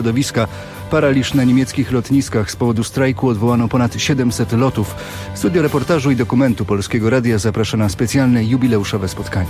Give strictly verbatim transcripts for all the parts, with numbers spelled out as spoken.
Środowiska. Paraliż na niemieckich lotniskach. Z powodu strajku odwołano ponad siedemset lotów. Studio reportażu i dokumentu Polskiego Radia zaprasza na specjalne jubileuszowe spotkanie.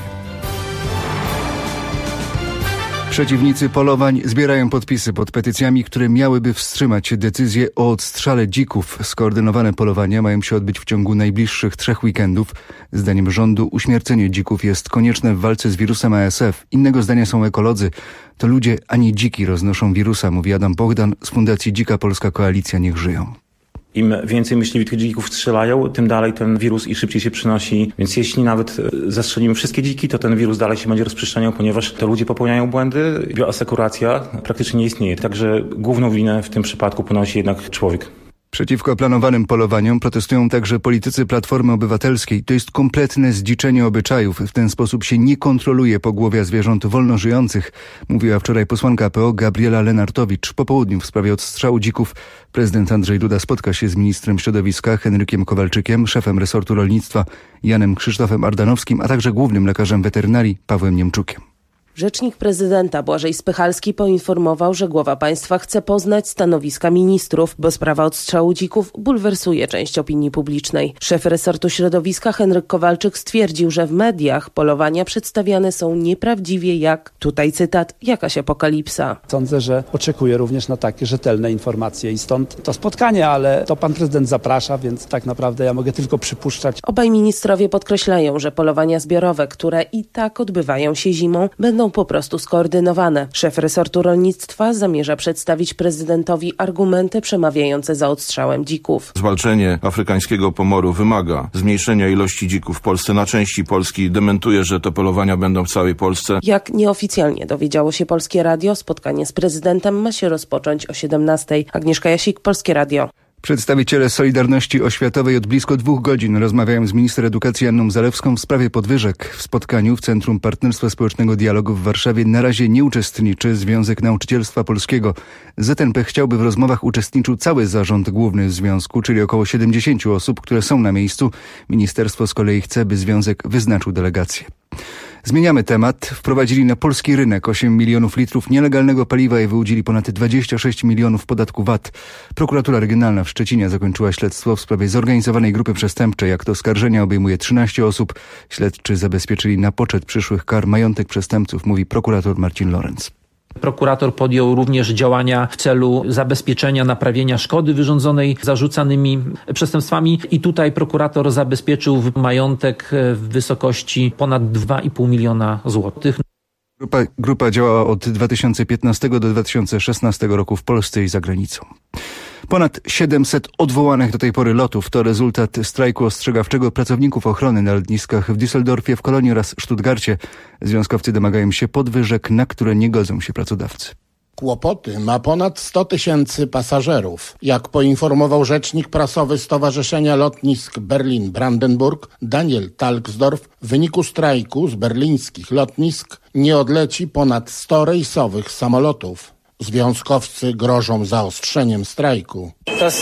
Przeciwnicy polowań zbierają podpisy pod petycjami, które miałyby wstrzymać decyzję o odstrzale dzików. Skoordynowane polowania mają się odbyć w ciągu najbliższych trzech weekendów. Zdaniem rządu uśmiercenie dzików jest konieczne w walce z wirusem A S F. Innego zdania są ekolodzy. To ludzie, a nie dziki roznoszą wirusa, mówi Adam Bogdan z Fundacji Dzika Polska Koalicja Niech Żyją. Im więcej myśliwych tych dzików strzelają, tym dalej ten wirus i szybciej się przenosi. Więc jeśli nawet zastrzelimy wszystkie dziki, to ten wirus dalej się będzie rozprzestrzeniał, ponieważ to ludzie popełniają błędy. Bioasekuracja praktycznie nie istnieje. Także główną winę w tym przypadku ponosi jednak człowiek. Przeciwko planowanym polowaniom protestują także politycy Platformy Obywatelskiej. To jest kompletne zdziczenie obyczajów. W ten sposób się nie kontroluje pogłowia zwierząt wolnożyjących, mówiła wczoraj posłanka P O Gabriela Lenartowicz. Po południu w sprawie odstrzału dzików prezydent Andrzej Duda spotka się z ministrem środowiska Henrykiem Kowalczykiem, szefem resortu rolnictwa Janem Krzysztofem Ardanowskim, a także głównym lekarzem weterynarii Pawłem Niemczukiem. Rzecznik prezydenta Błażej Spychalski poinformował, że głowa państwa chce poznać stanowiska ministrów, bo sprawa odstrzału dzików bulwersuje część opinii publicznej. Szef resortu środowiska Henryk Kowalczyk stwierdził, że w mediach polowania przedstawiane są nieprawdziwie jak, tutaj cytat, jakaś apokalipsa. Sądzę, że oczekuję również na takie rzetelne informacje i stąd to spotkanie, ale to pan prezydent zaprasza, więc tak naprawdę ja mogę tylko przypuszczać. Obaj ministrowie podkreślają, że polowania zbiorowe, które i tak odbywają się zimą, będą po prostu skoordynowane. Szef resortu rolnictwa zamierza przedstawić prezydentowi argumenty przemawiające za odstrzałem dzików. Zwalczenie afrykańskiego pomoru wymaga zmniejszenia ilości dzików w Polsce. Na części Polski dementuje, że te polowania będą w całej Polsce. Jak nieoficjalnie dowiedziało się Polskie Radio, spotkanie z prezydentem ma się rozpocząć o siedemnastej. Agnieszka Jasik, Polskie Radio. Przedstawiciele Solidarności Oświatowej od blisko dwóch godzin rozmawiają z minister edukacji Anną Zalewską w sprawie podwyżek. W spotkaniu w Centrum Partnerstwa Społecznego Dialogu w Warszawie na razie nie uczestniczy Związek Nauczycielstwa Polskiego. Z N P chciałby w rozmowach uczestniczył cały zarząd główny związku, czyli około siedemdziesiąt osób, które są na miejscu. Ministerstwo z kolei chce, by związek wyznaczył delegację. Zmieniamy temat. Wprowadzili na polski rynek osiem milionów litrów nielegalnego paliwa i wyłudzili ponad dwadzieścia sześć milionów podatku V A T. Prokuratura Regionalna w Szczecinie zakończyła śledztwo w sprawie zorganizowanej grupy przestępczej. Akt oskarżenia obejmuje trzynaście osób. Śledczy zabezpieczyli na poczet przyszłych kar majątek przestępców, mówi prokurator Marcin Lorenz. Prokurator podjął również działania w celu zabezpieczenia, naprawienia szkody wyrządzonej zarzucanymi przestępstwami i tutaj prokurator zabezpieczył majątek w wysokości ponad dwa i pół miliona złotych. Grupa, grupa działała od dwa tysiące piętnastego do dwa tysiące szesnastego roku w Polsce i za granicą. Ponad siedemset odwołanych do tej pory lotów to rezultat strajku ostrzegawczego pracowników ochrony na lotniskach w Düsseldorfie, w Kolonii oraz Stuttgarcie. Związkowcy domagają się podwyżek, na które nie godzą się pracodawcy. Kłopoty ma ponad sto tysięcy pasażerów. Jak poinformował rzecznik prasowy Stowarzyszenia Lotnisk Berlin-Brandenburg Daniel Talksdorf, w wyniku strajku z berlińskich lotnisk nie odleci ponad sto rejsowych samolotów. Związkowcy grożą zaostrzeniem strajku.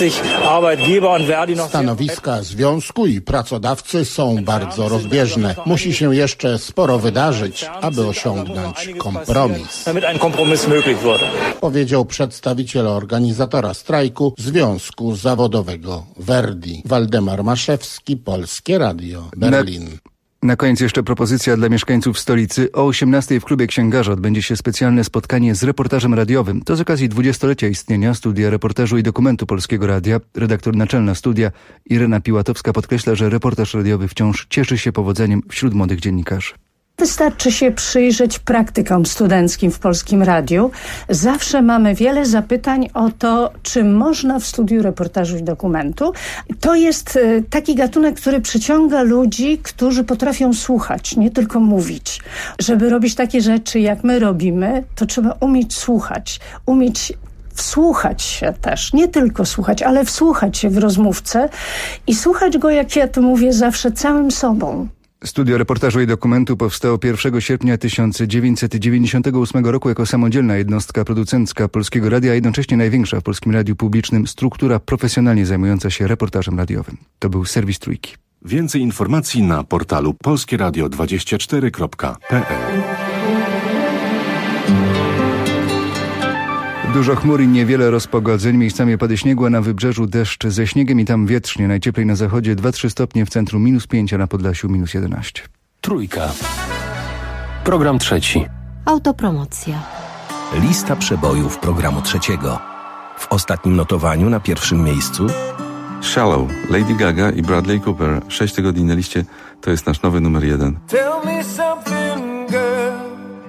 Stanowiska związku i pracodawcy są bardzo rozbieżne. Musi się jeszcze sporo wydarzyć, aby osiągnąć kompromis, powiedział przedstawiciel organizatora strajku Związku Zawodowego Verdi. Waldemar Maszewski, Polskie Radio, Berlin. Na koniec jeszcze propozycja dla mieszkańców stolicy. O osiemnastej w Klubie Księgarza odbędzie się specjalne spotkanie z reportażem radiowym. To z okazji dwudziestolecia istnienia Studia Reportażu i Dokumentu Polskiego Radia. Redaktor naczelna studia Irena Piłatowska podkreśla, że reportaż radiowy wciąż cieszy się powodzeniem wśród młodych dziennikarzy. Wystarczy się przyjrzeć praktykom studenckim w Polskim Radiu. Zawsze mamy wiele zapytań o to, czy można w studiu reportażu i dokumentu. To jest taki gatunek, który przyciąga ludzi, którzy potrafią słuchać, nie tylko mówić. Żeby robić takie rzeczy, jak my robimy, to trzeba umieć słuchać, umieć wsłuchać się też, nie tylko słuchać, ale wsłuchać się w rozmówcę i słuchać go, jak ja to mówię, zawsze całym sobą. Studio Reportażu i Dokumentu powstało pierwszego sierpnia tysiąc dziewięćset dziewięćdziesiątego ósmego roku jako samodzielna jednostka producencka Polskiego Radia, a jednocześnie największa w polskim radiu publicznym struktura profesjonalnie zajmująca się reportażem radiowym. To był serwis Trójki. Więcej informacji na portalu polskie radio dwadzieścia cztery kropka p l. Dużo chmur i niewiele rozpogodzeń, miejscami opady śniegu, a na wybrzeżu deszcz ze śniegiem i tam wietrznie. Najcieplej na zachodzie dwa trzy stopnie, w centrum minus pięć, a na Podlasiu minus jedenaście. Trójka. Program trzeci. Autopromocja. Lista przebojów programu trzeciego. W ostatnim notowaniu na pierwszym miejscu Shallow, Lady Gaga i Bradley Cooper. Sześć tygodni na liście, to jest nasz nowy numer jeden. Tell me something, girl.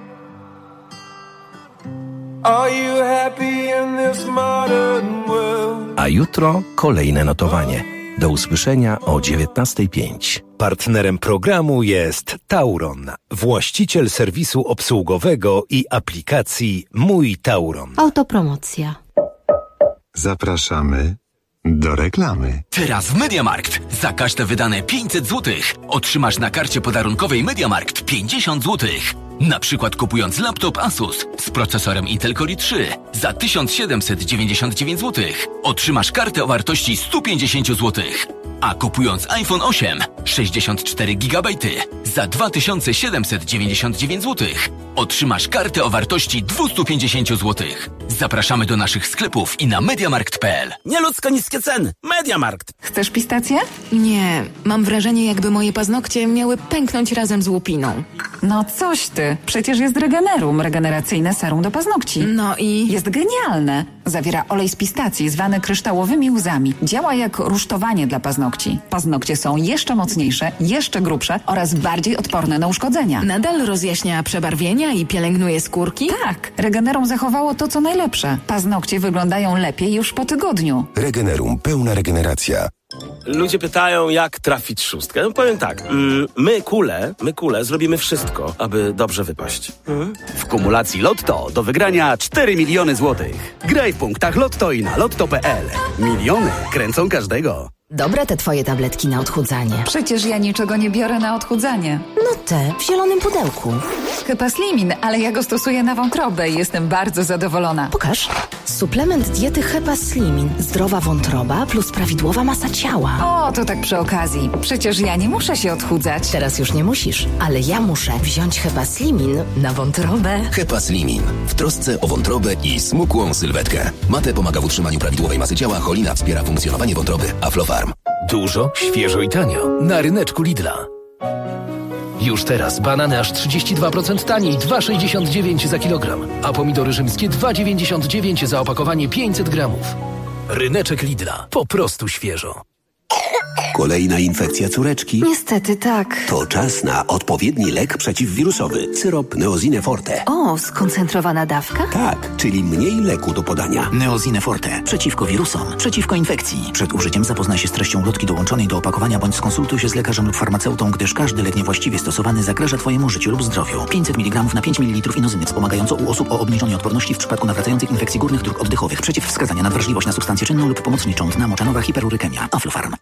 Are you happy in this modern world? A jutro kolejne notowanie. Do usłyszenia o dziewiętnasta pięć. Partnerem programu jest Tauron, właściciel serwisu obsługowego i aplikacji Mój Tauron. Autopromocja. Zapraszamy do reklamy. Teraz w MediaMarkt za każde wydane pięćset złotych otrzymasz na karcie podarunkowej MediaMarkt pięćdziesiąt złotych. Na przykład kupując laptop Asus z procesorem Intel Core i trzy za tysiąc siedemset dziewięćdziesiąt dziewięć złotych otrzymasz kartę o wartości sto pięćdziesiąt złotych. A kupując iPhone osiem sześćdziesiąt cztery gigabajty za dwa tysiące siedemset dziewięćdziesiąt dziewięć złotych otrzymasz kartę o wartości dwieście pięćdziesiąt złotych. Zapraszamy do naszych sklepów i na mediamarkt kropka p l. Nieludzko niskie ceny. MediaMarkt. Chcesz pistację? Nie. Mam wrażenie, jakby moje paznokcie miały pęknąć razem z łupiną. No coś ty. Przecież jest Regenerum, regeneracyjne serum do paznokci. No i? Jest genialne. Zawiera olej z pistacji zwany kryształowymi łzami. Działa jak rusztowanie dla paznokci. Paznokcie są jeszcze mocniejsze, jeszcze grubsze oraz bardziej odporne na uszkodzenia. Nadal rozjaśnia przebarwienia i pielęgnuje skórki? Tak. Regenerum zachowało to, co najlepsze. Paznokcie wyglądają lepiej już po tygodniu. Regenerum, pełna regeneracja. Ludzie pytają, jak trafić szóstkę. No powiem tak, mm, my kule, my kule zrobimy wszystko, aby dobrze wypaść. Hmm? W kumulacji Lotto do wygrania cztery miliony złotych. Graj w punktach Lotto i na lotto kropka p l. Miliony kręcą każdego. Dobre te twoje tabletki na odchudzanie. Przecież ja niczego nie biorę na odchudzanie. No te, w zielonym pudełku. Chyba Slimin, ale ja go stosuję na wątrobę i jestem bardzo zadowolona. Pokaż. Suplement diety Hepa Slimin. Zdrowa wątroba plus prawidłowa masa ciała. O, to tak przy okazji. Przecież ja nie muszę się odchudzać. Teraz już nie musisz, ale ja muszę wziąć Hepa Slimin na wątrobę. Hepa Slimin. W trosce o wątrobę i smukłą sylwetkę. Mate pomaga w utrzymaniu prawidłowej masy ciała, cholina wspiera funkcjonowanie wątroby, Aflofarm. Dużo, świeżo i tanio. Na ryneczku Lidla. Już teraz banany aż trzydzieści dwa procent taniej, dwa sześćdziesiąt dziewięć za kilogram. A pomidory rzymskie dwa dziewięćdziesiąt dziewięć za opakowanie pięćset gramów. Ryneczek Lidla. Po prostu świeżo. Kolejna infekcja córeczki? Niestety tak. To czas na odpowiedni lek przeciwwirusowy. Syrop Neosine Forte. O, skoncentrowana dawka? Tak, czyli mniej leku do podania. Neosine Forte. Przeciwko wirusom, przeciwko infekcji. Przed użyciem zapoznaj się z treścią ulotki dołączonej do opakowania bądź skonsultuj się z lekarzem lub farmaceutą, gdyż każdy lek niewłaściwie stosowany zagraża twojemu życiu lub zdrowiu. pięćset miligramów na pięć mililitrów inozyny wspomagająco u osób o obniżonej odporności w przypadku nawracających infekcji górnych dróg oddechowych. Przeciwwskazania: nadwrażliwość na substancję czynną lub pomocniczą, dna moczanowa, hiperurykemia. Aflofarm.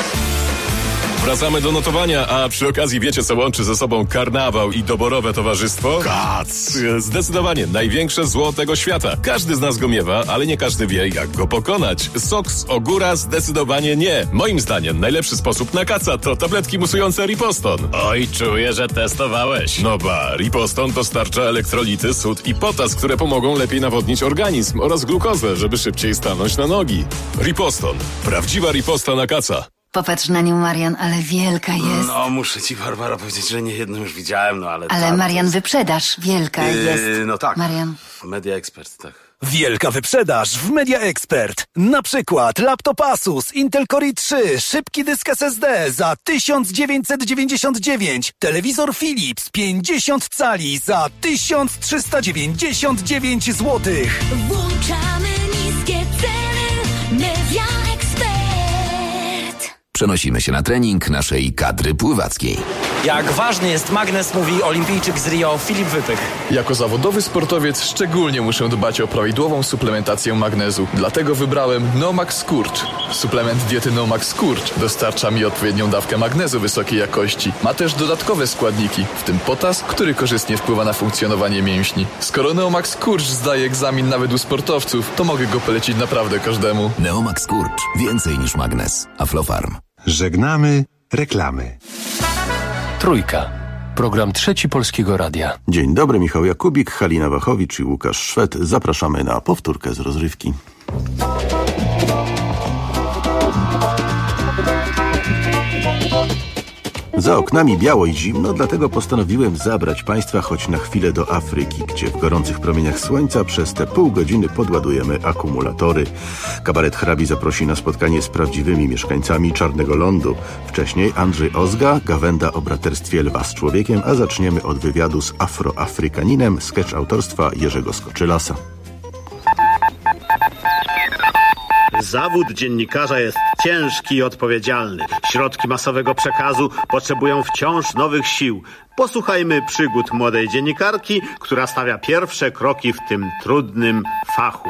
Wracamy do notowania, a przy okazji wiecie, co łączy ze sobą karnawał i doborowe towarzystwo? Kac! Zdecydowanie największe zło tego świata. Każdy z nas go miewa, ale nie każdy wie, jak go pokonać. Sok z ogóra zdecydowanie nie. Moim zdaniem najlepszy sposób na kaca to tabletki musujące Riposton. Oj, czuję, że testowałeś. No ba, Riposton dostarcza elektrolity, sód i potas, które pomogą lepiej nawodnić organizm oraz glukozę, żeby szybciej stanąć na nogi. Riposton. Prawdziwa riposta na kaca. Popatrz na nią, Marian, ale wielka jest. No, muszę ci, Barbara, powiedzieć, że nie jedną już widziałem, no ale... Ale tam, Marian, jest... wyprzedaż, wielka yy, jest. No tak. Marian. Media Expert, tak. Wielka wyprzedaż w Media Expert. Na przykład laptop Asus Intel Core i trzy, szybki dysk S S D za tysiąc dziewięćset dziewięćdziesiąt dziewięć, telewizor Philips pięćdziesiąt cali za tysiąc trzysta dziewięćdziesiąt dziewięć złotych. Włączamy niskie ceny. Media Expert. Przenosimy się na trening naszej kadry pływackiej. Jak ważny jest magnes, mówi olimpijczyk z Rio Filip Wypych. Jako zawodowy sportowiec szczególnie muszę dbać o prawidłową suplementację magnezu. Dlatego wybrałem Nomax Skurcz. Suplement diety Nomax Skurcz dostarcza mi odpowiednią dawkę magnezu wysokiej jakości. Ma też dodatkowe składniki, w tym potas, który korzystnie wpływa na funkcjonowanie mięśni. Skoro Neomax Skurcz zdaje egzamin nawet u sportowców, to mogę go polecić naprawdę każdemu. Neomax Skurcz. Więcej niż magnes. Aflofarm. Żegnamy reklamy. Trójka. Program Trzeci Polskiego Radia. Dzień dobry, Michał Jakubik, Halina Wachowicz i Łukasz Szwed. Zapraszamy na powtórkę z rozrywki. Za oknami biało i zimno, dlatego postanowiłem zabrać Państwa choć na chwilę do Afryki, gdzie w gorących promieniach słońca przez te pół godziny podładujemy akumulatory. Kabaret Hrabi zaprosi na spotkanie z prawdziwymi mieszkańcami Czarnego Lądu. Wcześniej Andrzej Ozga, gawenda o braterstwie lwa z człowiekiem, a zaczniemy od wywiadu z Afroafrykaninem, sketch autorstwa Jerzego Skoczylasa. Zawód dziennikarza jest ciężki i odpowiedzialny. Środki masowego przekazu potrzebują wciąż nowych sił. Posłuchajmy przygód młodej dziennikarki, która stawia pierwsze kroki w tym trudnym fachu.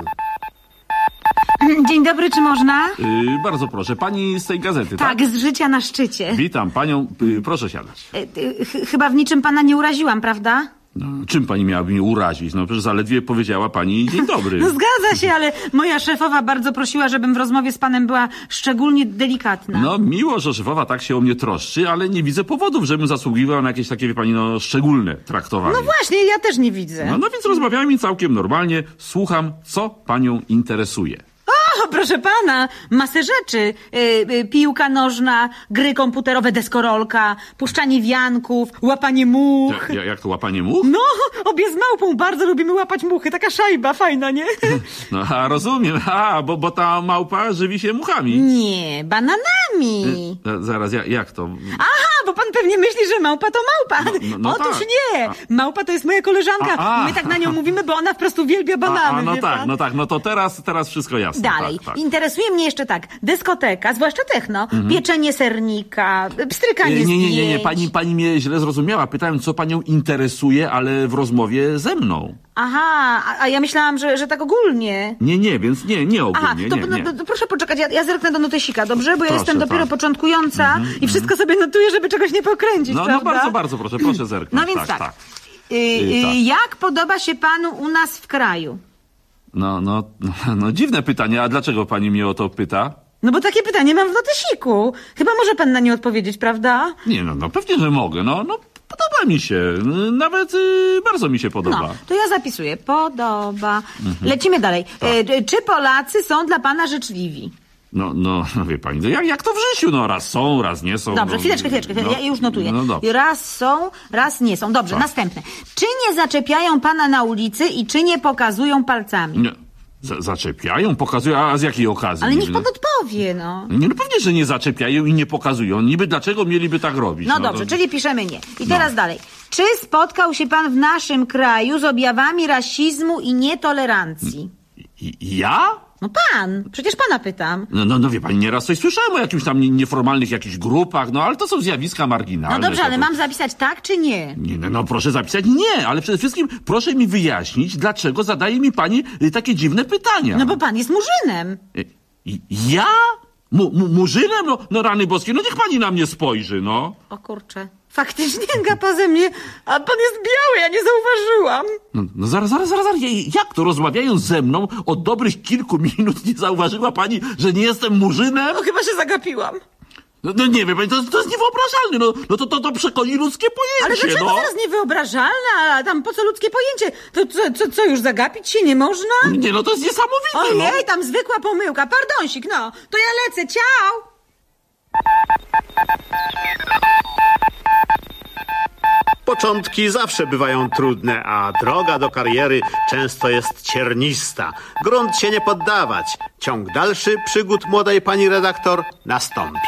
Dzień dobry, czy można? Yy, bardzo proszę, pani z tej gazety, tak? Tak, z Życia na szczycie. Witam panią, yy, proszę siadać. Yy, ch- chyba w niczym pana nie uraziłam, prawda? No, czym pani miałaby mnie urazić? No przecież zaledwie powiedziała pani dzień dobry. No zgadza się, ale moja szefowa bardzo prosiła, żebym w rozmowie z panem była szczególnie delikatna. No miło, że szefowa tak się o mnie troszczy, ale nie widzę powodów, żebym zasługiwał na jakieś takie, wie pani, no szczególne traktowanie. No właśnie, ja też nie widzę. No, no więc rozmawiajmy całkiem normalnie. Słucham, co panią interesuje. O, proszę pana, masę rzeczy. Yy, yy, piłka nożna, gry komputerowe, deskorolka, puszczanie wianków, łapanie much. Ja, jak to łapanie much? No, obie z małpą bardzo lubimy łapać muchy. Taka szajba fajna, nie? No, a rozumiem. A, bo, bo ta małpa żywi się muchami. Nie, bananami. E, zaraz, ja, jak to? Aha, bo pan pewnie myśli, że małpa to małpa. No, no, no Otóż tak. nie. Małpa to jest moja koleżanka. A, a. My tak na nią mówimy, bo ona wprost uwielbia banany. A, a no wie tak, pan? no tak, no to teraz, teraz wszystko jasne. Dalej. Tak, tak. Interesuje mnie jeszcze tak. Dyskoteka, zwłaszcza techno, Mhm. pieczenie sernika, pstrykanie Nie, nie, nie, nie, nie. zdjęć. Pani, pani mnie źle zrozumiała. Pytałem, co panią interesuje, ale w rozmowie ze mną. Aha, a, a ja myślałam, że, że tak ogólnie. Nie, nie, więc nie, nie ogólnie, Aha, to, nie, nie. no, to proszę poczekać, ja, ja zerknę do notesika, dobrze? Bo ja Proszę, jestem dopiero tak. początkująca Mhm, i wszystko sobie notuję, żeby czegoś nie pokręcić, No, no prawda? bardzo, bardzo proszę, proszę zerknąć. No więc tak. tak. Y, y, tak. Jak podoba się panu u nas w kraju? No, no, no, no dziwne pytanie, a dlaczego pani mnie o to pyta? No bo takie pytanie mam w notesiku. Chyba może pan na nie odpowiedzieć, prawda? Nie, no, no pewnie, że mogę, no, no podoba mi się, nawet y, bardzo mi się podoba. No, to ja zapisuję. Podoba. Mhm. Lecimy dalej. Tak. E, czy Polacy są dla pana życzliwi? No, no, no wie pani, jak, jak to w życiu, no raz są, raz nie są. Dobrze, no, chwileczkę, chwileczkę, no, ja już notuję. No dobrze. Raz są, raz nie są. Dobrze, Tak. następne. Czy nie zaczepiają pana na ulicy i czy nie pokazują palcami? Nie. Z- zaczepiają, pokazują, a z jakiej okazji? Ale niech no? pan odpowie, no. Nie, no pewnie, że nie zaczepiają i nie pokazują. Niby dlaczego mieliby tak robić? No dobrze, to... czyli piszemy nie. I teraz No. dalej. Czy spotkał się pan w naszym kraju z objawami rasizmu i nietolerancji? I, ja? No pan, przecież pana pytam. No, no, no wie pani, nieraz coś słyszałem o jakimś tam nie- nieformalnych jakichś grupach, no ale to są zjawiska marginalne. No dobrze, to ale to... mam zapisać tak czy nie? Nie, no, no proszę zapisać nie, ale przede wszystkim proszę mi wyjaśnić, dlaczego zadaje mi pani y, takie dziwne pytania. No bo pan jest murzynem. Y, i- Ja? Mu, mu, murzynem? No, no rany boskie, no niech pani na mnie spojrzy, no. O kurczę. Faktycznie gapa ze mnie, a pan jest biały, ja nie zauważyłam. No, no zaraz, zaraz, zaraz, zaraz, jak to rozmawiając ze mną od dobrych kilku minut nie zauważyła pani, że nie jestem murzynem? No chyba się zagapiłam. No, no nie wie pani, to, to jest niewyobrażalne, no, no to, to, to przekoni ludzkie Ale pojęcie, dlaczego no. teraz niewyobrażalne, a tam po co ludzkie pojęcie? To co, co, co już zagapić się nie można? Nie, no to jest niesamowite, Ojej, no. tam zwykła pomyłka, pardonsik, no. To ja lecę, ciao! Początki zawsze bywają trudne, a droga do kariery często jest ciernista. Grunt się nie poddawać. Ciąg dalszy przygód młodej pani redaktor nastąpi.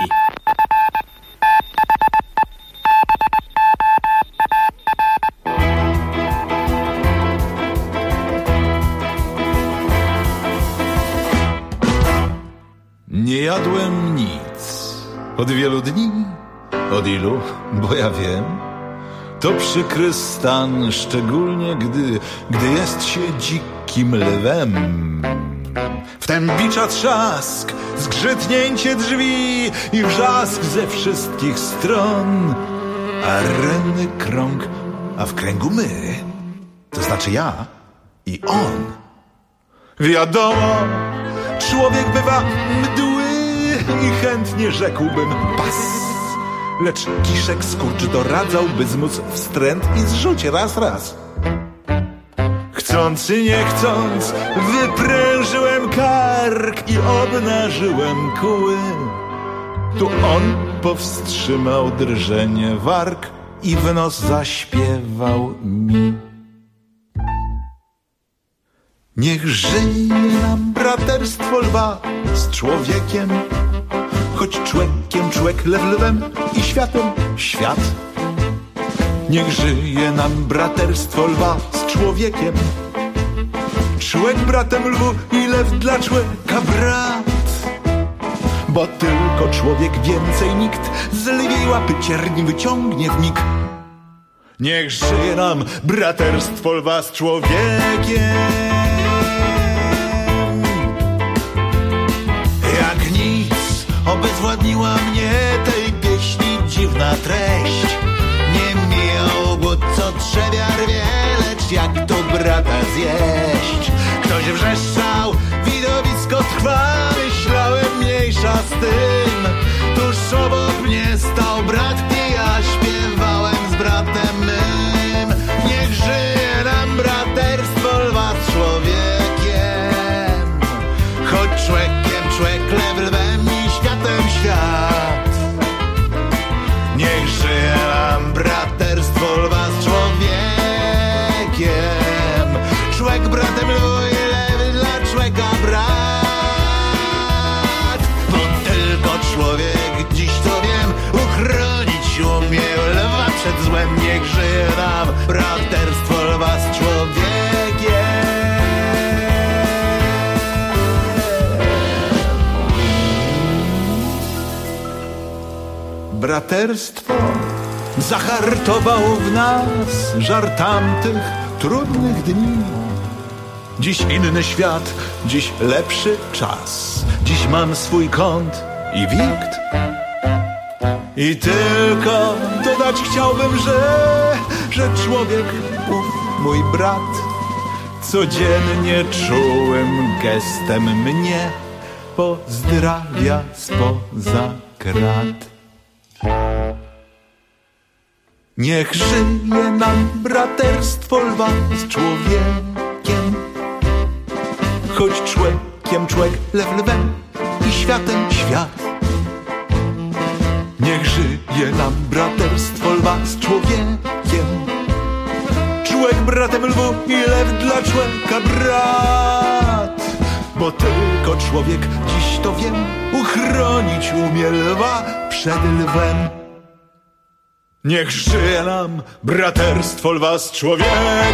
Nie jadłem nic. Od wielu dni? Od ilu? Bo ja wiem. To przykry stan, szczególnie gdy, gdy jest się dzikim lwem. Wtem bicza trzask, zgrzytnięcie drzwi i wrzask ze wszystkich stron. Arenny krąg, a w kręgu my. To znaczy ja i on. Wiadomo, człowiek bywa mdły i chętnie rzekłbym pas. lecz kiszek skurcz doradzał, by zmóc wstręt i zrzuć raz, raz. Chcąc czy nie chcąc, wyprężyłem kark i obnażyłem kły. Tu on powstrzymał drżenie warg i w nos zaśpiewał mi. Niech żyje nam braterstwo lwa z człowiekiem, choć człekiem człek, lew lwem i światem świat. Niech żyje nam braterstwo lwa z człowiekiem, człek bratem lwu i lew dla człeka brat. Bo tylko człowiek, więcej nikt z lwiej łapy cierni wyciągnie w mig. Niech żyje nam braterstwo lwa z człowiekiem. Jak nic obezwładniła mnie tej pieśni dziwna treść. Nie mijał głód, co trzewia rwie, lecz jak to brata zjeść. Ktoś wrzeszczał, widowisko trwa, myślałem mniejsza z tym. Tuż obok mnie stał brat i ja śpiewałem z bratem mym. Niech żyje nam braterstwo lwa z człowiekiem, choć człekiem człek, lew lwem i światem świat. Niech żyje nam braterstwo lwa z człowiekiem, człek bratem lwu i lew dla człeka brat. Bo tylko człowiek, dziś to wiem, uchronić umie lwa przed złem. Niech żyje nam braterstwo lwa z człowiekiem. Braterstwo zahartowało w nas żar tamtych trudnych dni. Dziś inny świat, dziś lepszy czas. Dziś mam swój kąt i wikt. I tylko dodać chciałbym, że, że człowiek, ów mój brat, codziennie czułym gestem mnie pozdrawia spoza krat. Niech żyje nam braterstwo lwa z człowiekiem, choć człekiem człek, lew lwem i światem świat. Niech żyje nam braterstwo lwa z człowiekiem, człek bratem lwu i lew dla człeka brat. Bo tylko człowiek, dziś to wiem, uchronić umie lwa przed lwem. Niech żyje nam braterstwo lwa z człowiekiem.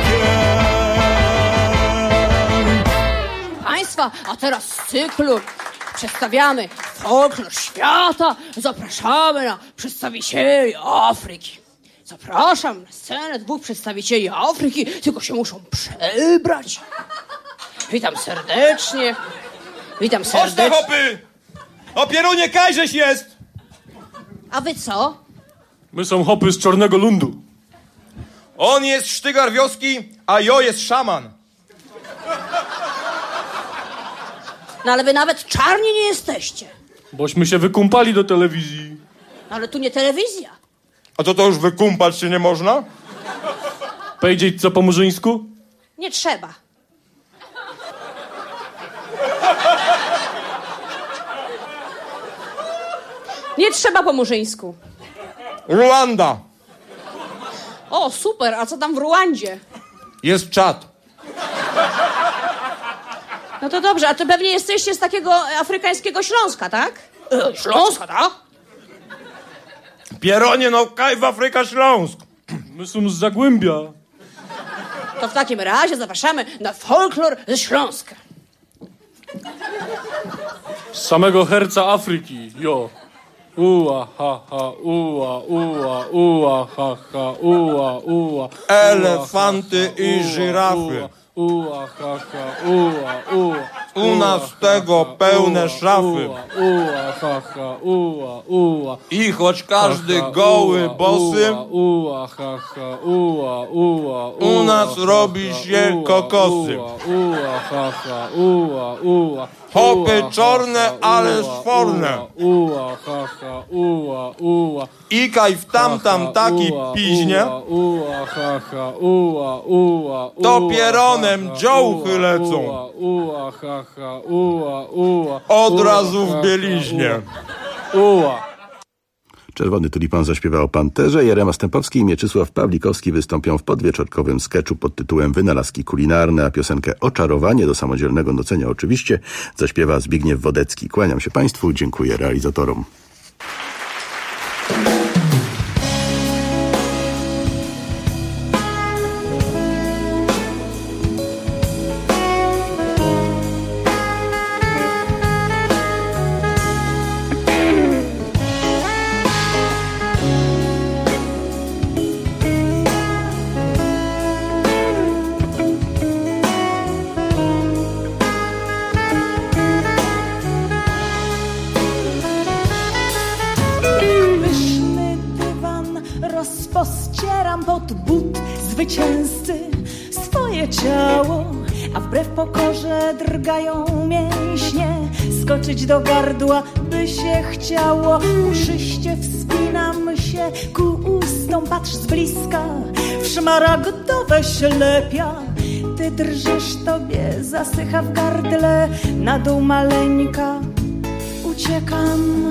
Państwa, a teraz z cyklu przedstawiamy folklor świata. Zapraszamy na przedstawicieli Afryki. Zapraszam na scenę dwóch przedstawicieli Afryki, tylko się muszą przebrać. Witam serdecznie. Witam serdecznie. Oste hopy! O pierunie Kajżeś jest! A wy co? My są hopy z Czarnego Lundu. On jest sztygar wioski, a jo jest szaman. No ale wy nawet czarni nie jesteście. Bośmy się wykąpali do telewizji. Ale tu nie telewizja. A to to już wykąpać się nie można? Powiedzieć co po murzyńsku? Nie trzeba. Nie trzeba po murzyńsku. Ruanda. O, super, a co tam w Ruandzie? Jest czad. No to dobrze, a to pewnie jesteście z takiego afrykańskiego Śląska, tak? E, Śląska, tak? Pieronie, no kaj w Afryka Śląsk. My są z Zagłębia. To w takim razie zapraszamy na folklor ze Śląska. Z samego herca Afryki, jo. Ua, ha, ha, ua, ua, ua, ha, ha, ua, ua. Elefanty i żyrafy. Ua, ha, ha, ua, ua. U nas tego pełne szafy. Ua, ha, ha, ua, ua. I choć każdy goły, bosy, Ua, ha, ha, ua, ua, u nas robi się kokosy. Ua, ha, ha, ua, ua. Hopy czorne, ale sforne. Ua, ha, ha, ua, ua. Ikaj w tamtam taki piźnie, Ua, ha, ha, ua, ua. to pieronem dziołchy lecą. Ua, ha, ha, ua, ua. Od razu w bieliźnie. Ua. Czerwony Tulipan zaśpiewał o Panterze, Jarema Stępowski i Mieczysław Pawlikowski wystąpią w podwieczorkowym skeczu pod tytułem Wynalazki kulinarne, a piosenkę Oczarowanie do samodzielnego nocenia oczywiście zaśpiewa Zbigniew Wodecki. Kłaniam się Państwu, dziękuję realizatorom. Rozpościeram pod but zwycięzcy swoje ciało, a wbrew pokorze drgają mięśnie. Skoczyć do gardła by się chciało. Puszyście wspinam się ku ustom, patrz z bliska w szmaragdowe ślepia. Ty drżysz, tobie zasycha w gardle, na dół maleńka uciekam.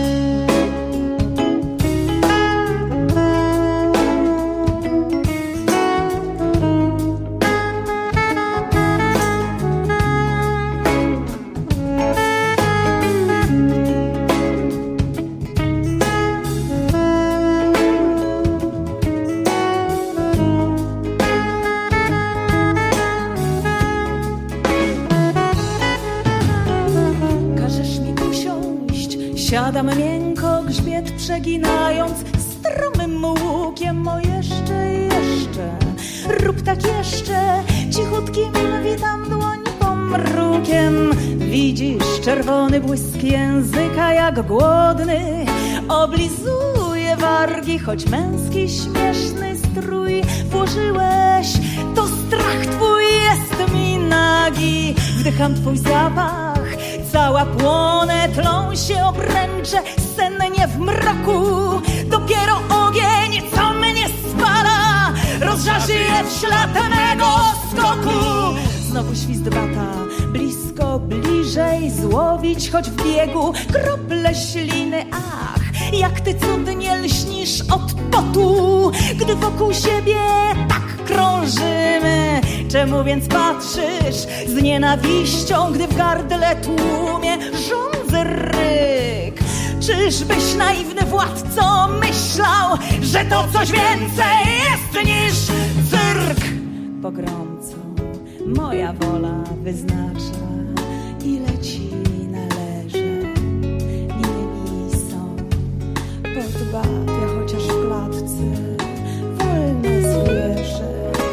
Siadam miękko, grzbiet przeginając stromym łukiem. O jeszcze, jeszcze, rób tak jeszcze. Cichutkim witam dłoń pomrukiem. Widzisz czerwony błysk języka jak głodny. Oblizuje wargi, choć męski śmieszny strój włożyłeś. To strach twój jest mi nagi. Wdycham twój zapach, cała płonę, tlą się obręcze, sennie w mroku. Dopiero ogień, co mnie spala, rozżarzy je w ślad mego skoku. Znowu świst bata, blisko, bliżej, złowić choć w biegu krople śliny. Ach, jak ty cudnie lśnisz od potu, gdy wokół siebie tak krążymy. Czemu więc patrzysz z nienawiścią, gdy w gardle tłumie żądzy ryk? Czyżbyś naiwny władco myślał, że to coś więcej jest niż cyrk? Pogromco, moja wola wyznacza, ile ci należy. Niemi są podbawia, chociaż w klatce wolne zwierzę.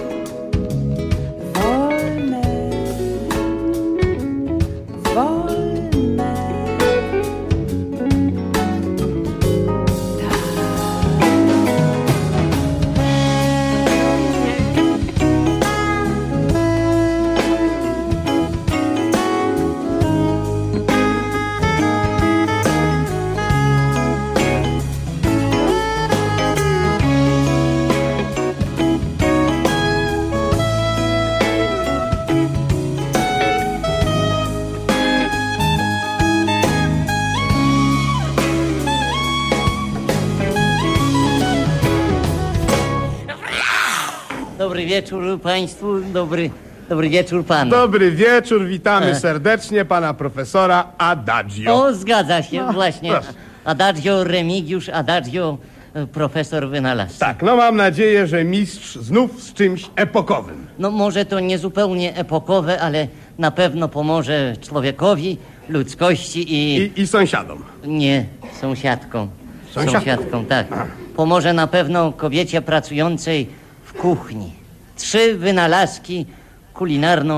Dobry wieczór Państwu, dobry, dobry wieczór Panu. Dobry wieczór, witamy serdecznie pana profesora Adagio. O, zgadza się, No, właśnie. proszę. Adagio Remigiusz, Adagio profesor wynalazcy. Tak, no mam nadzieję, że mistrz znów z czymś epokowym. No może to nie zupełnie epokowe, ale na pewno pomoże człowiekowi, ludzkości i... I, i sąsiadom. Nie, sąsiadkom. Sąsiadkom. Sąsiadkom, tak. Pomoże na pewno kobiecie pracującej w kuchni. Trzy wynalazki kulinarno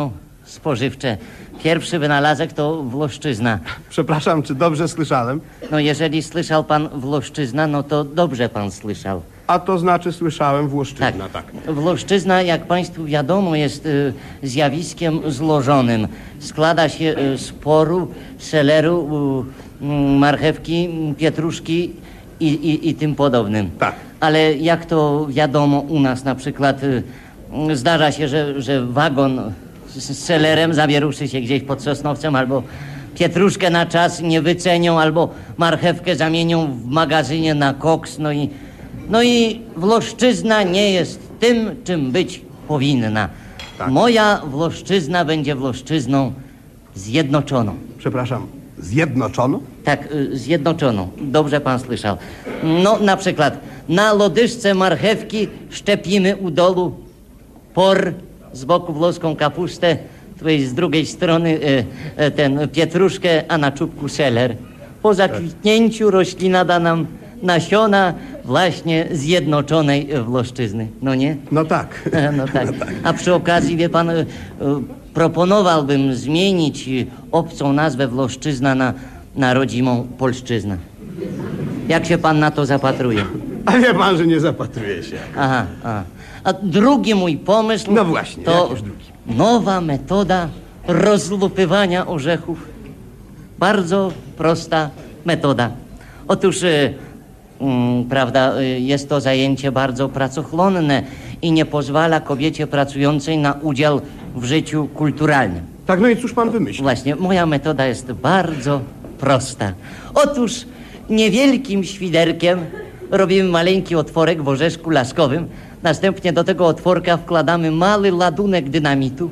spożywcze. Pierwszy wynalazek to włoszczyzna. Przepraszam, czy dobrze słyszałem? No jeżeli słyszał pan włoszczyzna, no to dobrze pan słyszał. A to znaczy słyszałem włoszczyzna, tak. tak. Włoszczyzna, jak państwu wiadomo, jest y, zjawiskiem złożonym. Składa się y, z poru, seleru, y, y, marchewki, pietruszki i, i, i tym podobnym. Tak. Ale jak to wiadomo u nas na przykład y, y, zdarza się, że, że wagon z, z selerem zawieruszy się gdzieś pod Sosnowcem albo pietruszkę na czas nie wycenią albo marchewkę zamienią w magazynie na koks, no i No i włoszczyzna nie jest tym, czym być powinna. Tak. Moja włoszczyzna będzie włoszczyzną zjednoczoną. Przepraszam, zjednoczoną? Tak, y, zjednoczoną. Dobrze pan słyszał. No na przykład na lodyżce marchewki szczepimy u dolu por, z boku włoską kapustę, tutaj z drugiej strony y, y, ten pietruszkę, a na czubku seler. Po zakwitnięciu roślina da nam nasiona właśnie zjednoczonej włoszczyzny, no nie? No tak. No tak. A przy okazji, wie pan, proponowałbym zmienić obcą nazwę włoszczyzna na, na rodzimą polszczyzna. Jak się pan na to zapatruje? A wie pan, że nie zapatruje się. Aha, aha. A drugi mój pomysł... No właśnie, to jakiś drugi. Nowa metoda rozlupywania orzechów. Bardzo prosta metoda. Otóż... Mm, prawda, jest to zajęcie bardzo pracochłonne i nie pozwala kobiecie pracującej na udział w życiu kulturalnym. Tak, no i cóż pan wymyślił? Właśnie, moja metoda jest bardzo prosta. Otóż niewielkim świderkiem robimy maleńki otworek w orzeszku laskowym. Następnie do tego otworka wkładamy mały ładunek dynamitu.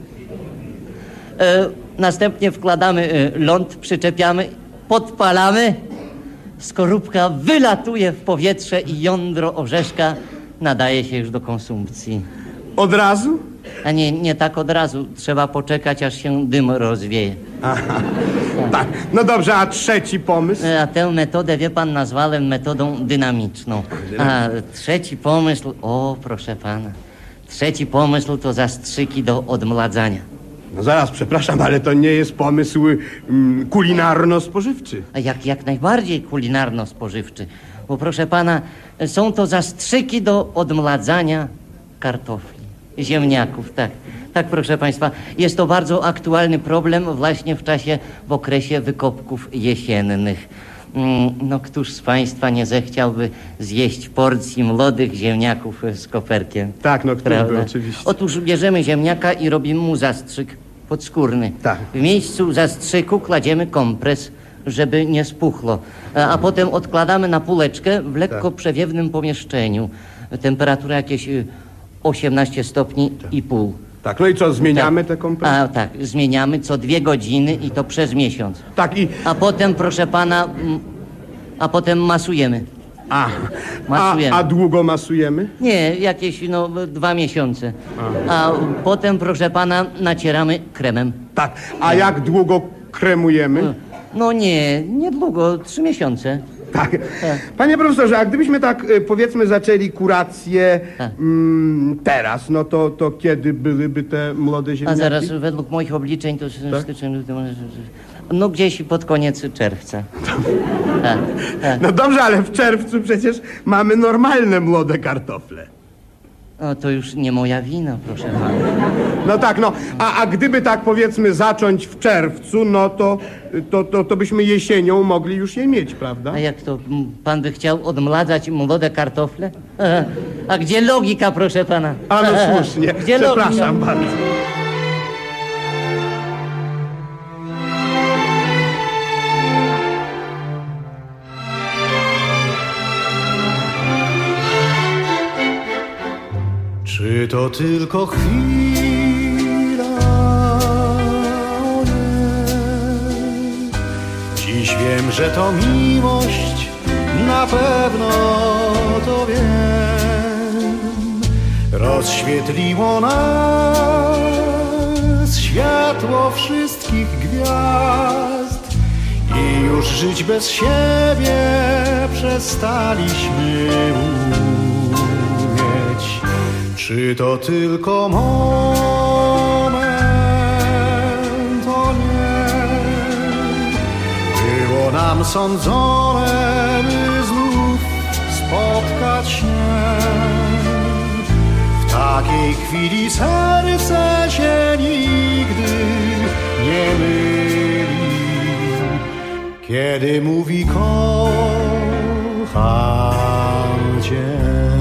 E, następnie wkładamy e, ląd, przyczepiamy, podpalamy. Skorupka wylatuje w powietrze i jądro orzeszka nadaje się już do konsumpcji. Od razu? A nie, nie tak od razu. Trzeba poczekać, aż się dym rozwieje. Aha, tak. No dobrze, a trzeci pomysł? A tę metodę, wie pan, nazwałem metodą dynamiczną. A trzeci pomysł, o proszę pana, trzeci pomysł to zastrzyki do odmladzania. No zaraz, przepraszam, ale to nie jest pomysł mm, kulinarno-spożywczy. A jak, jak najbardziej kulinarno-spożywczy. Bo proszę pana, są to zastrzyki do odmladzania kartofli, ziemniaków, tak. Tak, proszę państwa, jest to bardzo aktualny problem właśnie w czasie, w okresie wykopków jesiennych. Mm, no, któż z państwa nie zechciałby zjeść porcji młodych ziemniaków z koperkiem? Tak, no, któż by, oczywiście. Otóż bierzemy ziemniaka i robimy mu zastrzyk podskórny. Tak. W miejscu zastrzyku kładziemy kompres, żeby nie spuchło. A, a potem odkładamy na półeczkę w lekko tak. przewiewnym pomieszczeniu. Temperatura jakieś osiemnaście stopni tak. i pół. Tak, no i co, zmieniamy tak. te kompresy? A tak, zmieniamy co dwie godziny i to przez miesiąc. Tak i... A potem, proszę pana, a potem masujemy. A, masujemy. A, a długo masujemy? Nie, jakieś no dwa miesiące. A. a potem, proszę pana, nacieramy kremem. Tak, a ja. jak długo kremujemy? No nie, niedługo, trzy miesiące. Tak. tak. Panie profesorze, a gdybyśmy tak powiedzmy zaczęli kurację tak. mm, teraz, no to, to kiedy byłyby te młode ziemniaki? A zaraz według moich obliczeń to tak? styczeń, no gdzieś pod koniec czerwca. tak, tak. No dobrze, ale w czerwcu przecież mamy normalne młode kartofle. O, to już nie moja wina, proszę pana. No tak, no, a, a gdyby tak powiedzmy zacząć w czerwcu, no to, to, to, to byśmy jesienią mogli już je mieć, prawda? A jak to, pan by chciał odmladzać młode kartofle? A, a gdzie logika, proszę pana? A no słusznie, gdzie przepraszam logika? bardzo. Czy to tylko chwila? O nie. Dziś wiem, że to miłość, na pewno to wiem. Rozświetliło nas światło wszystkich gwiazd i już żyć bez siebie przestaliśmy umieć. Czy to tylko moment, nam sądzone, by znów spotkać się. W takiej chwili serce się nigdy nie myli, kiedy mówi kocham cię.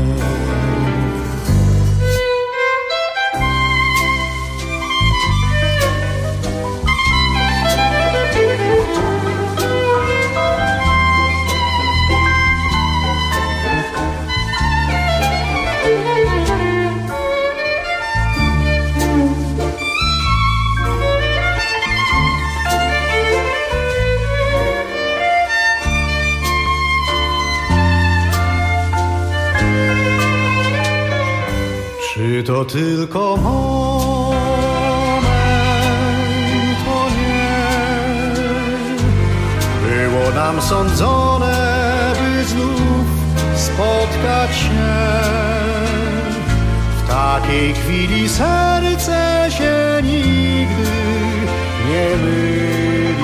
Czy to tylko moment, to nie było nam sądzone, by znów spotkać się. W takiej chwili serce się nigdy nie myli,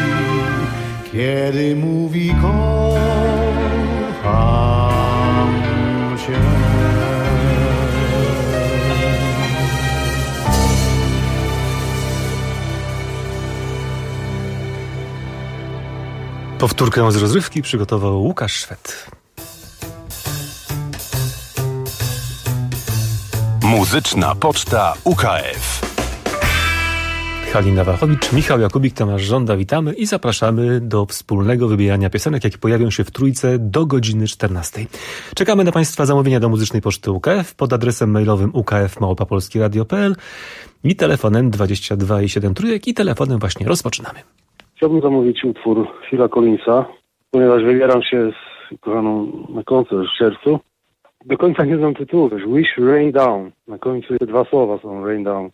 kiedy mówi kocham cię. Powtórkę z rozrywki przygotował Łukasz Szwed. Muzyczna Poczta U K F. Halina Wachowicz, Michał Jakubik, Tomasz Żąda, witamy i zapraszamy do wspólnego wybierania piosenek, jakie pojawią się w Trójce do godziny czternastej. Czekamy na Państwa zamówienia do Muzycznej Poczty U K F pod adresem mailowym u k f małpa polskie radio kropka p l i telefonem dwadzieścia dwa i siedem trójek i telefonem właśnie rozpoczynamy. Chciałbym zamówić utwór Phila Collinsa, ponieważ wybieram się z kochaną na koncert w czerwcu. Do końca nie znam tytułu, też Wish Rain Down. Na końcu te dwa słowa są Rain Down.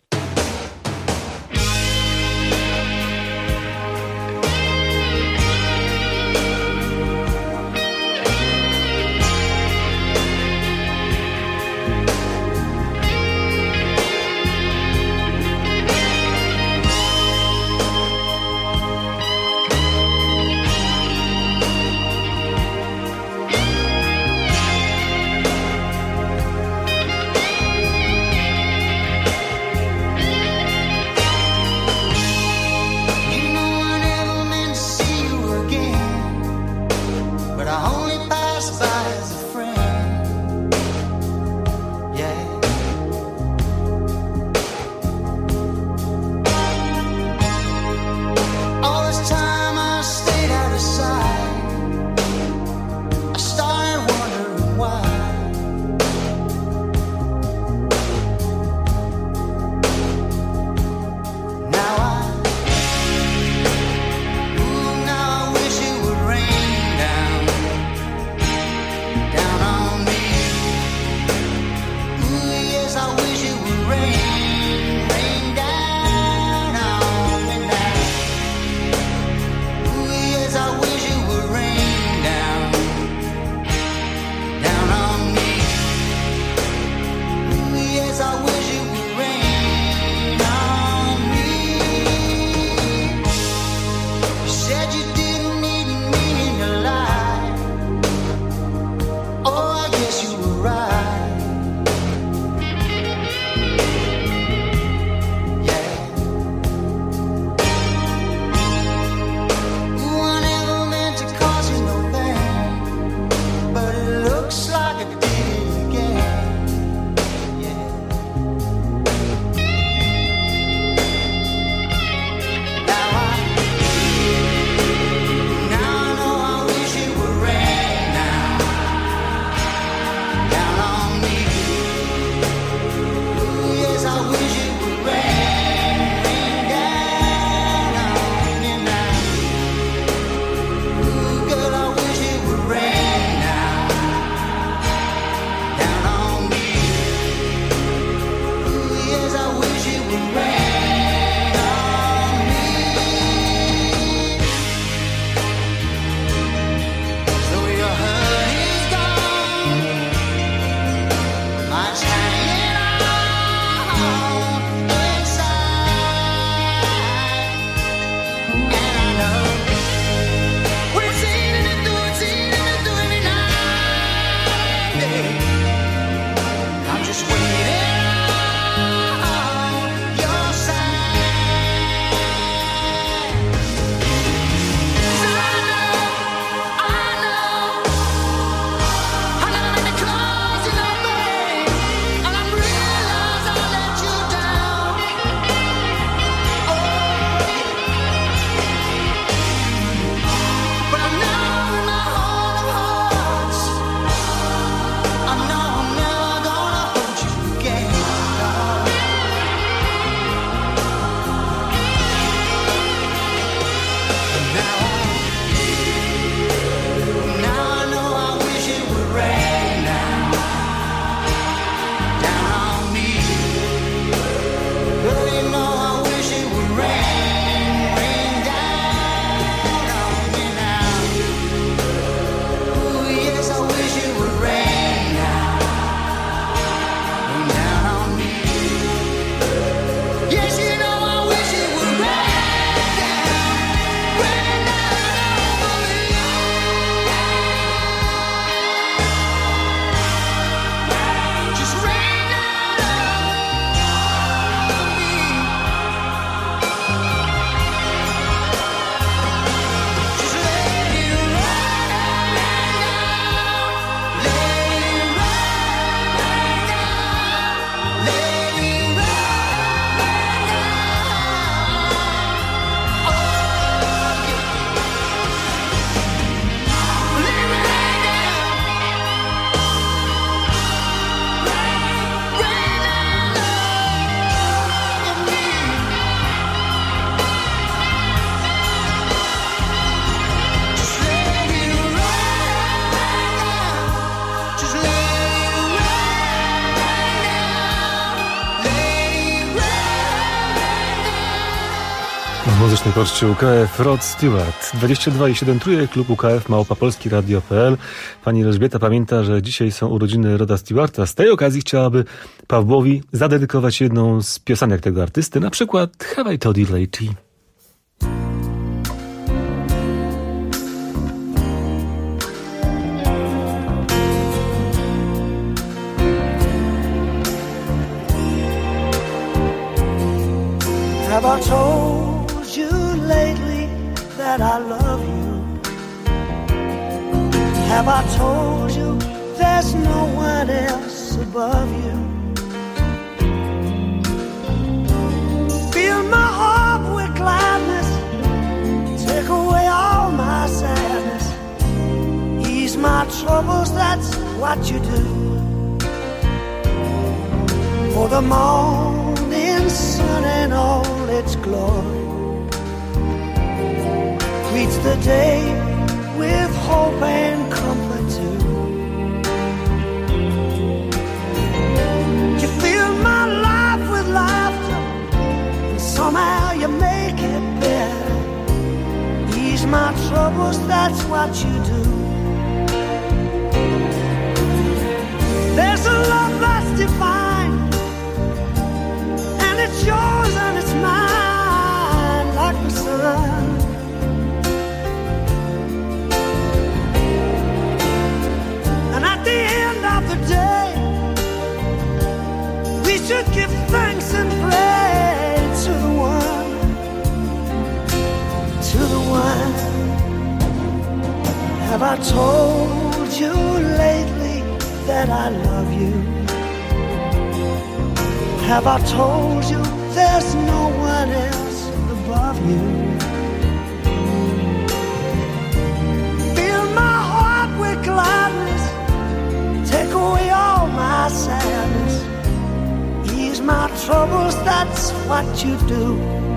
Muzyczny poczcie U K F Rod Stewart. dwadzieścia dwa i siedem trójek, klub U K F, małpa polski radio kropka p l. Pani Elżbieta pamięta, że dzisiaj są urodziny Roda Stewarta. Z tej okazji chciałaby Pawłowi zadedykować jedną z piosenek tego artysty, na przykład Have I Told You Lately. Have I told you lately that I love you? Have I told you there's no one else above you? Fill my heart with gladness, take away all my sadness, ease my troubles, that's what you do. For the morning sun and all its glory greets the day with hope and comfort too. You fill my life with laughter, and somehow you make it better. Ease my troubles, that's what you do. There's a love that's divine, and it's yours and it's mine like the sun. And at the end of the day, we should give thanks and pray to the one, to the one. Have I told you lately that I love you? Have I told you there's no one else above you? Fill my heart with gladness, take away all my sadness, ease my troubles, that's what you do.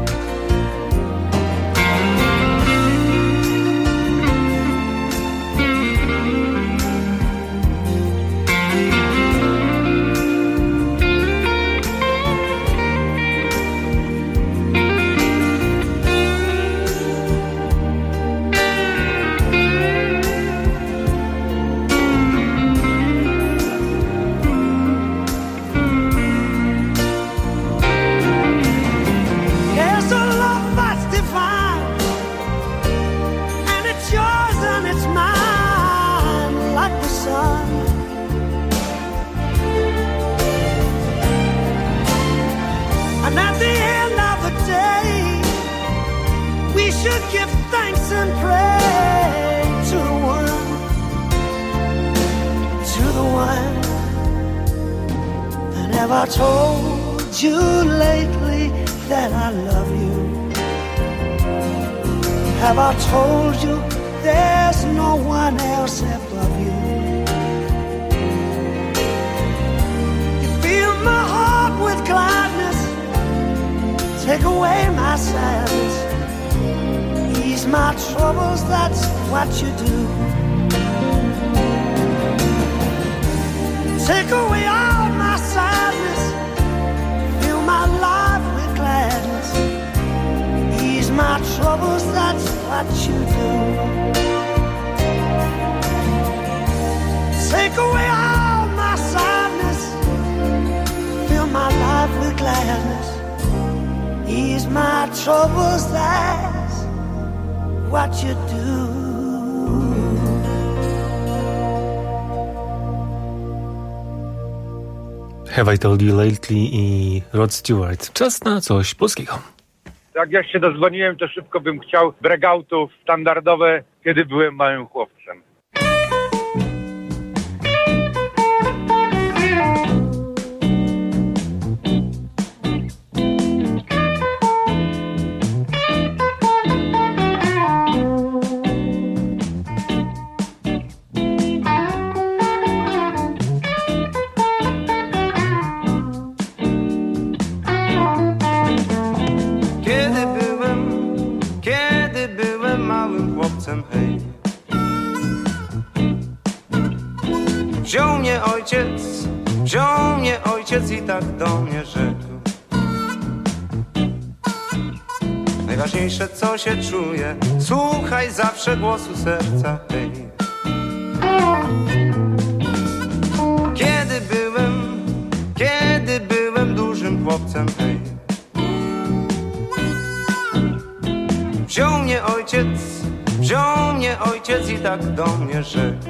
Give thanks and pray to the one, to the one. And have I told you lately that I love you? Have I told you there's no one else above you? You fill my heart with gladness, take away my sadness, Ease my troubles, that's what you do. Take away all my sadness, fill my life with gladness. Ease my troubles, that's what you do. Take away all my sadness, fill my life with gladness. Ease my troubles, that's what you do. Have I Told You Lately i Rod Stewart. Czas na coś polskiego. Jak ja się dodzwoniłem, to szybko bym chciał breakoutów standardowe, kiedy byłem małym chłopcem. Hej. Wziął mnie ojciec, wziął mnie ojciec i tak do mnie rzekł: najważniejsze co się czuje, słuchaj zawsze głosu serca, hej. Kiedy byłem, kiedy byłem dużym chłopcem, hej. Wziął mnie ojciec, wziął mnie ojciec i tak do mnie rzekł: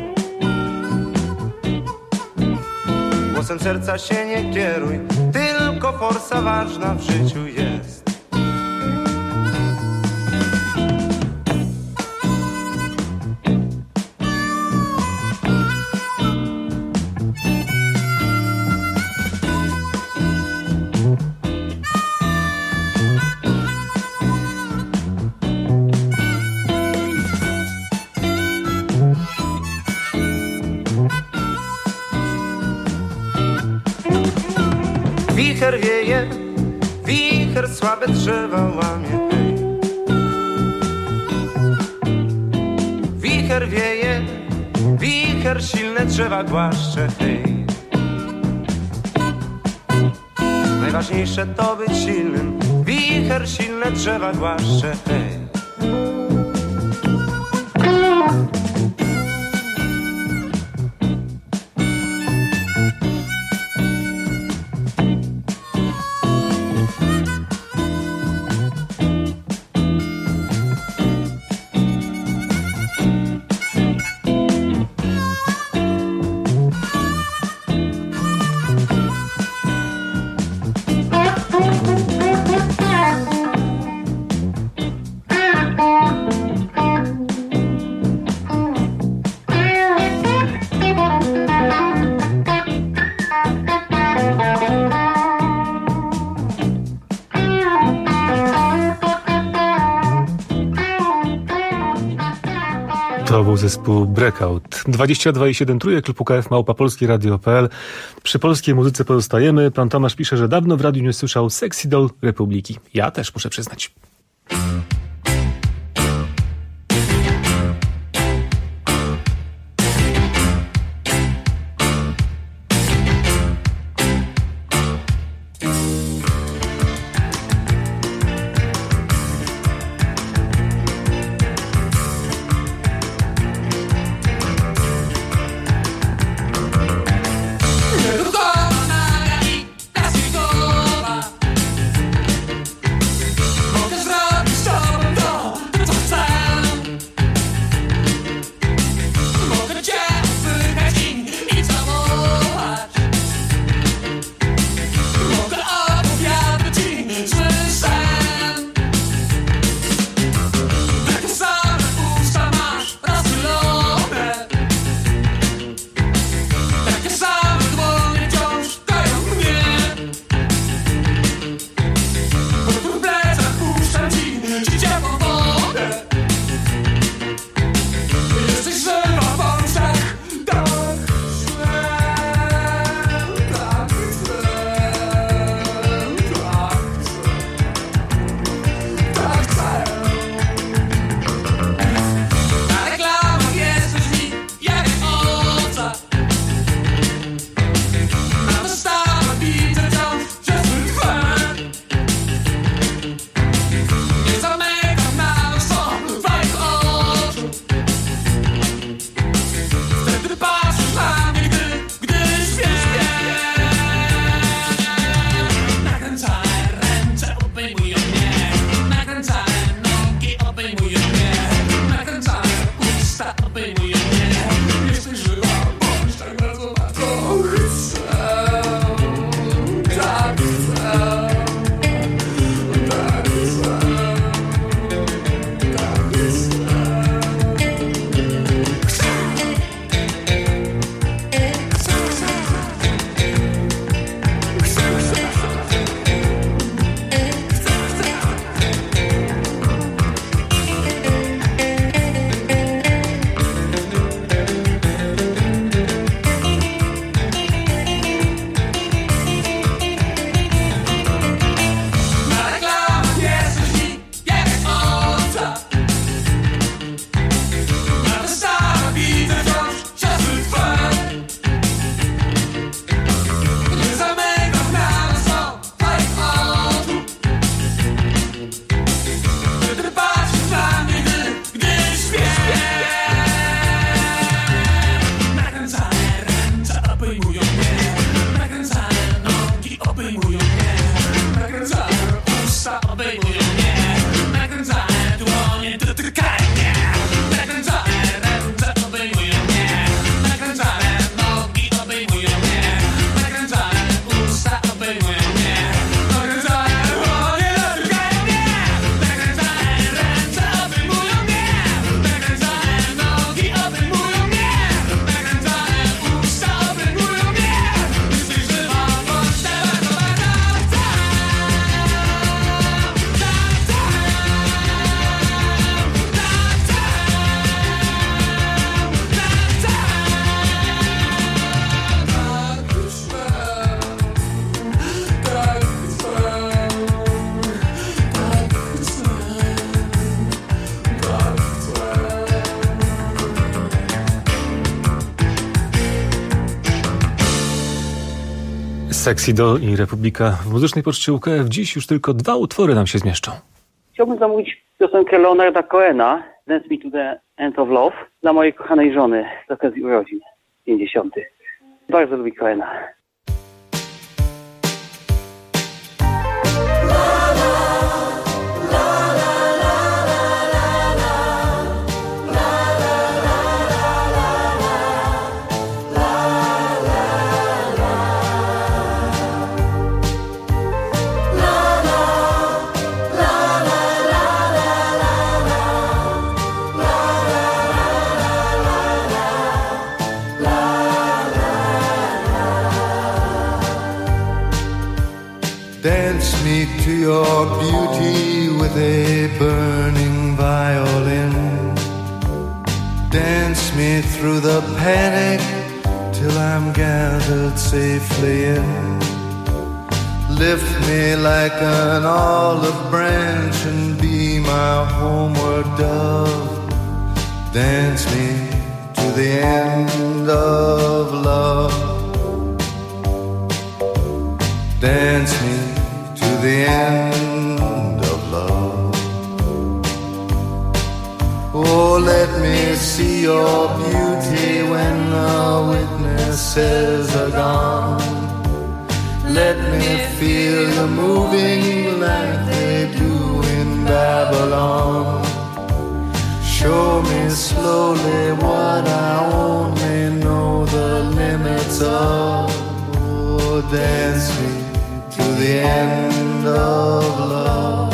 głosem serca się nie kieruj, tylko forsa ważna w życiu jest. Wicher wieje, wicher słabe drzewa łamie, hej. Wicher wieje, wicher silne drzewa głaszcze, hej. Najważniejsze to być silnym, wicher silne drzewa głaszcze, hej. To był zespół Breakout. dwadzieścia dwa i siedem trójek lub U K F małpa polskie radio kropka p l. Przy polskiej muzyce pozostajemy. Pan Tomasz pisze, że dawno w radiu nie słyszał Sexy Doll Republiki. Ja też muszę przyznać. Mogę zrobić to. Sexy Doll i Republika w muzycznej poczcie U K F. Dziś już tylko dwa utwory nam się zmieszczą. Chciałbym zamówić piosenkę Leonarda Cohena, Dance Me to the End of Love, dla mojej kochanej żony z okazji urodzin pięćdziesiątych. Bardzo lubię Cohena. Dance me to your beauty with a burning violin. Dance me through the panic till I'm gathered safely in. Lift me like an olive branch and be my homeward dove. Dance me to the end of love. Dance me to the end of love. Oh, let me see your beauty when the witnesses are gone. Let me feel you moving like they do in Babylon. Show me slowly what I only know the limits of. Oh, dance me to the end of love.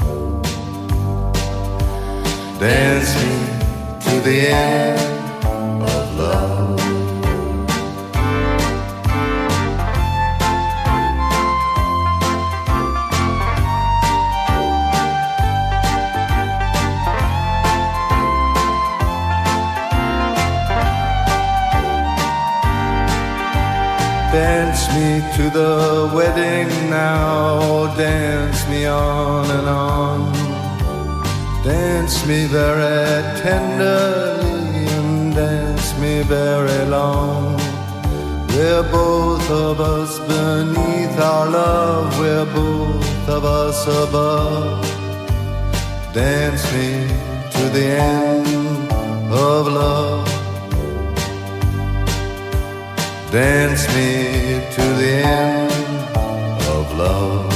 Dance me to the end of love. Dance me to the wedding now, dance me on and on. Dance me very tenderly and dance me very long. We're both of us beneath our love, we're both of us above. Dance me to the end of love. Dance me to the end of love.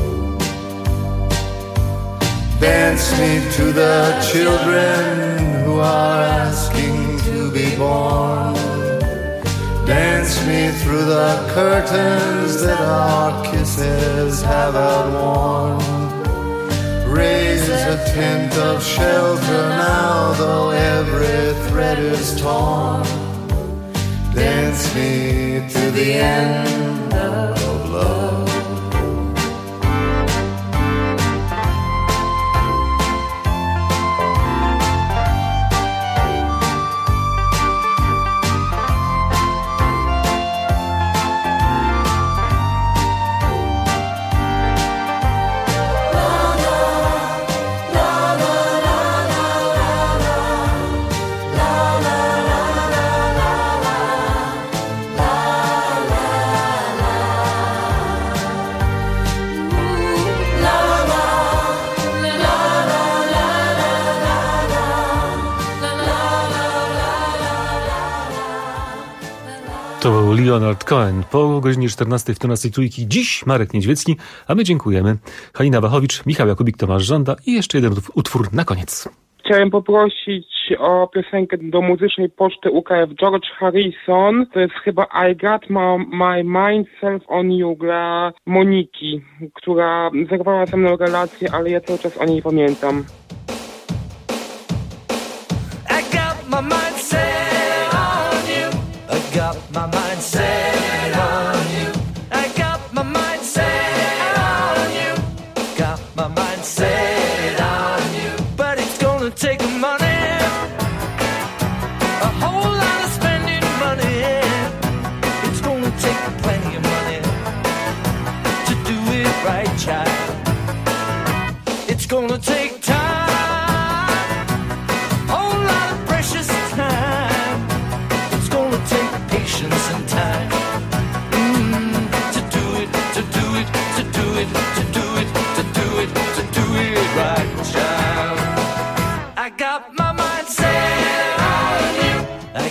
Dance me to the children who are asking to be born. Dance me through the curtains that our kisses have outworn. Raise a tent of shelter now, though every thread is torn. Dance me to the end of love. To był Leonard Cohen. Po godzinie czternastej w Tonastej Trójki. Dziś Marek Niedźwiecki, a my dziękujemy. Halina Wachowicz, Michał Jakubik, Tomasz Żąda i jeszcze jeden utwór na koniec. Chciałem poprosić o piosenkę do muzycznej poczty U K F George Harrison. To jest chyba I Got My, my Mind Self on You dla Moniki, która zerwała ze mną relację, ale ja cały czas o niej pamiętam. I got my mind set on you. I got my mind set on you. I got my mind set on you. Got my mind set on you. But it's gonna take money, a whole lot of spending money. It's gonna take plenty of money to do it right, child. It's gonna take time. And time mm, to do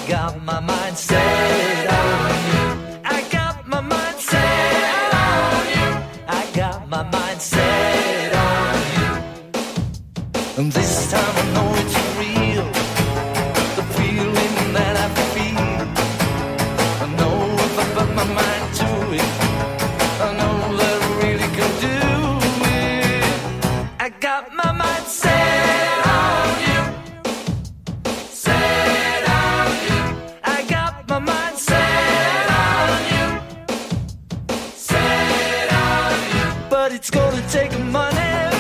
got my mind set on you. I got my mind set on you. I got my mind set on you. And this time I know it's real. The feeling that I feel. I know if I put my mind to it, I know that I really can do it. I got my mind set on you. Set on you. I got my mind set on you. Set on you. But it's gonna take money.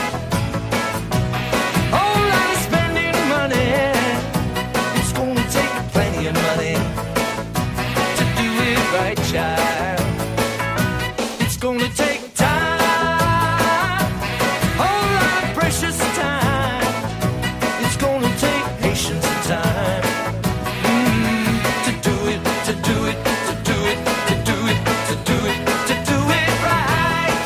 It's gonna take time, whole lot of precious time. It's gonna take patience and time mm, to do it, to do it, to do it, to do it, to do it, to do it right.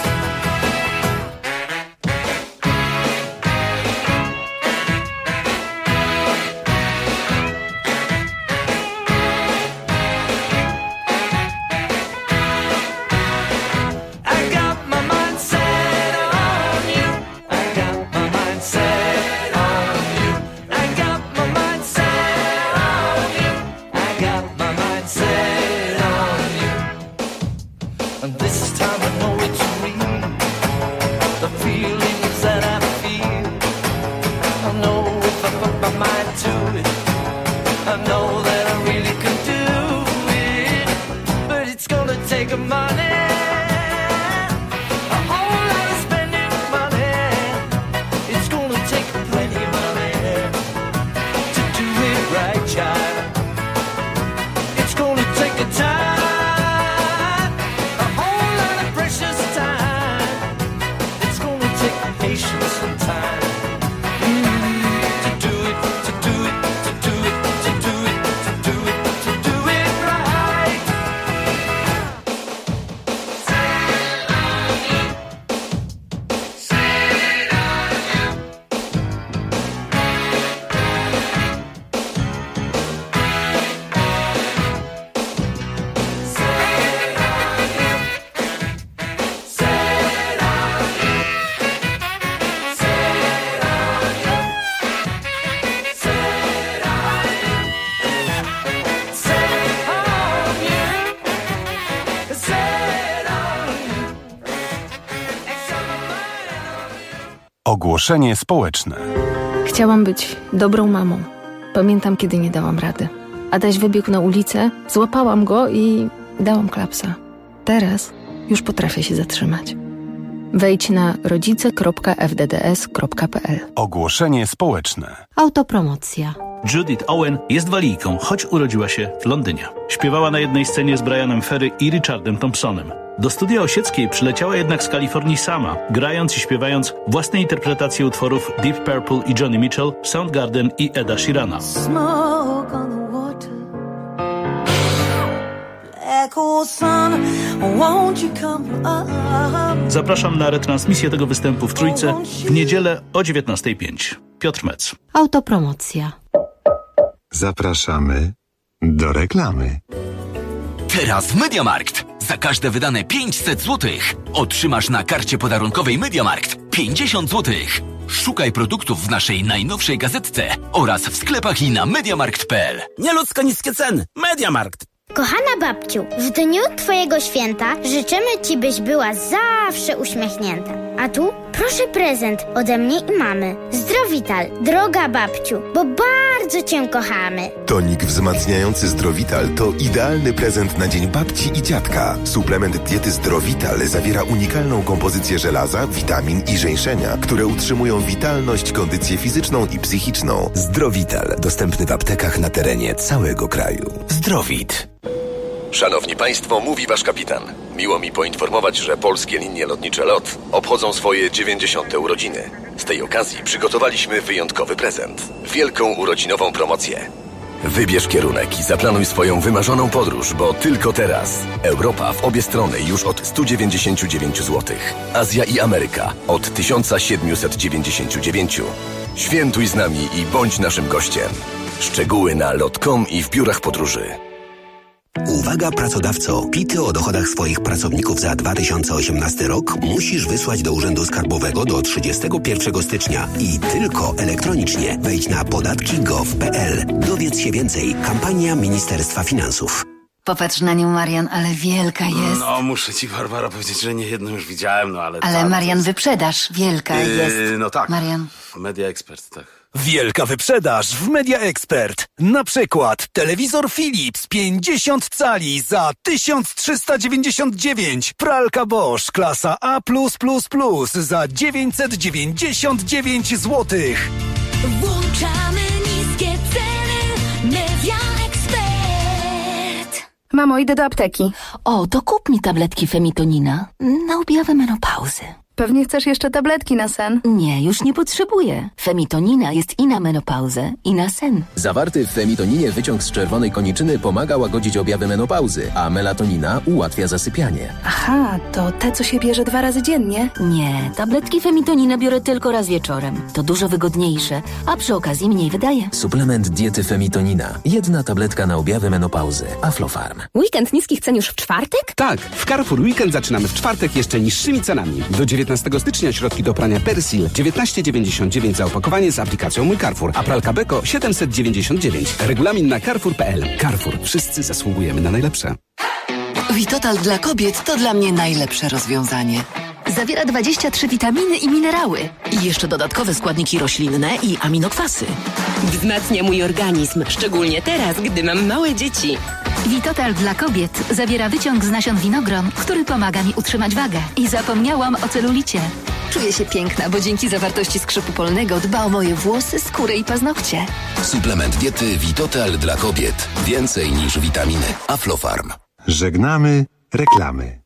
Ogłoszenie społeczne. Chciałam być dobrą mamą. Pamiętam, kiedy nie dałam rady. Adaś wybiegł na ulicę, złapałam go i dałam klapsa. Teraz już potrafię się zatrzymać. Wejdź na rodzice kropka f d d s kropka p l. Ogłoszenie społeczne. Autopromocja. Judith Owen jest walijką, choć urodziła się w Londynie. Śpiewała na jednej scenie z Brianem Ferry i Richardem Thompsonem. Do studia Osieckiej przyleciała jednak z Kalifornii sama, grając i śpiewając własne interpretacje utworów Deep Purple i Johnny Mitchell, Soundgarden i Eda Sheerana. Smoke on the water, black hole sun, won't you come up? Zapraszam na retransmisję tego występu w Trójce w niedzielę o dziewiętnasta pięć. Piotr Mec. Autopromocja. Zapraszamy do reklamy. Teraz w Mediamarkt. Za każde wydane pięćset złotych otrzymasz na karcie podarunkowej Mediamarkt pięćdziesiąt złotych. Szukaj produktów w naszej najnowszej gazetce oraz w sklepach i na mediamarkt kropka p l. Nieludzko niskie ceny. Mediamarkt. Kochana babciu, w dniu Twojego święta życzymy Ci, byś była zawsze uśmiechnięta. A tu proszę prezent ode mnie i mamy. Zdrowital, droga babciu, bo bardzo Cię kochamy. Tonik wzmacniający Zdrowital to idealny prezent na dzień babci i dziadka. Suplement diety Zdrowital zawiera unikalną kompozycję żelaza, witamin i żeńszenia, które utrzymują witalność, kondycję fizyczną i psychiczną. Zdrowital, dostępny w aptekach na terenie całego kraju. Zdrowit. Szanowni Państwo, mówi Wasz kapitan. Miło mi poinformować, że polskie linie lotnicze LOT obchodzą swoje dziewięćdziesiąte urodziny. Z tej okazji przygotowaliśmy wyjątkowy prezent. Wielką urodzinową promocję. Wybierz kierunek i zaplanuj swoją wymarzoną podróż, bo tylko teraz. Europa w obie strony już od sto dziewięćdziesiąt dziewięć złotych. Azja i Ameryka od tysiąc siedemset dziewięćdziesiąt dziewięć. Świętuj z nami i bądź naszym gościem. Szczegóły na lot kropka com i w biurach podróży. Uwaga pracodawco, pity o dochodach swoich pracowników za dwa tysiące osiemnasty rok musisz wysłać do Urzędu Skarbowego do trzydziestego pierwszego stycznia i tylko elektronicznie. Wejdź na podatki kropka gov kropka pl. Dowiedz się więcej. Kampania Ministerstwa Finansów. Popatrz na nią, Marian, ale wielka jest. No, muszę ci, Barbara, powiedzieć, że nie jedną już widziałem, no ale... Ale ta, Marian, jest... wyprzedaż, wielka yy, jest. No tak. Marian. Media Expert, tak. Wielka wyprzedaż w Media Expert. Na przykład telewizor Philips pięćdziesiąt cali za tysiąc trzysta dziewięćdziesiąt dziewięć. Pralka Bosch klasa A plus plus plus za dziewięćset dziewięćdziesiąt dziewięć złotych. Włączamy niskie ceny. Media Expert. Mamo, idę do apteki. O, to kup mi tabletki Femitonina na objawy menopauzy. Pewnie chcesz jeszcze tabletki na sen? Nie, już nie potrzebuję. Femitonina jest i na menopauzę, i na sen. Zawarty w Femitoninie wyciąg z czerwonej koniczyny pomaga łagodzić objawy menopauzy, a melatonina ułatwia zasypianie. Aha, to te, co się bierze dwa razy dziennie? Nie, tabletki Femitonina biorę tylko raz wieczorem. To dużo wygodniejsze, a przy okazji mniej wydaje. Suplement diety Femitonina. Jedna tabletka na objawy menopauzy. Aflofarm. Weekend niskich cen już w czwartek? Tak, w Carrefour Weekend zaczynamy w czwartek jeszcze niższymi cenami. Do dziewiętnastego stycznia środki do prania Persil dziewiętnaście dziewięćdziesiąt dziewięć za opakowanie z aplikacją Mój Carrefour, a pralka Beko siedemset dziewięćdziesiąt dziewięć. Regulamin na carrefour kropka pl. Carrefour. Wszyscy zasługujemy na najlepsze. Vitotal dla kobiet to dla mnie najlepsze rozwiązanie. Zawiera dwadzieścia trzy witaminy i minerały. I jeszcze dodatkowe składniki roślinne i aminokwasy. Wzmacnia mój organizm, szczególnie teraz, gdy mam małe dzieci. Vitotal dla kobiet zawiera wyciąg z nasion winogron, który pomaga mi utrzymać wagę. I zapomniałam o celulicie. Czuję się piękna, bo dzięki zawartości skrzypu polnego dba o moje włosy, skórę i paznokcie. Suplement diety Vitotal dla kobiet. Więcej niż witaminy. Aflofarm. Żegnamy reklamy.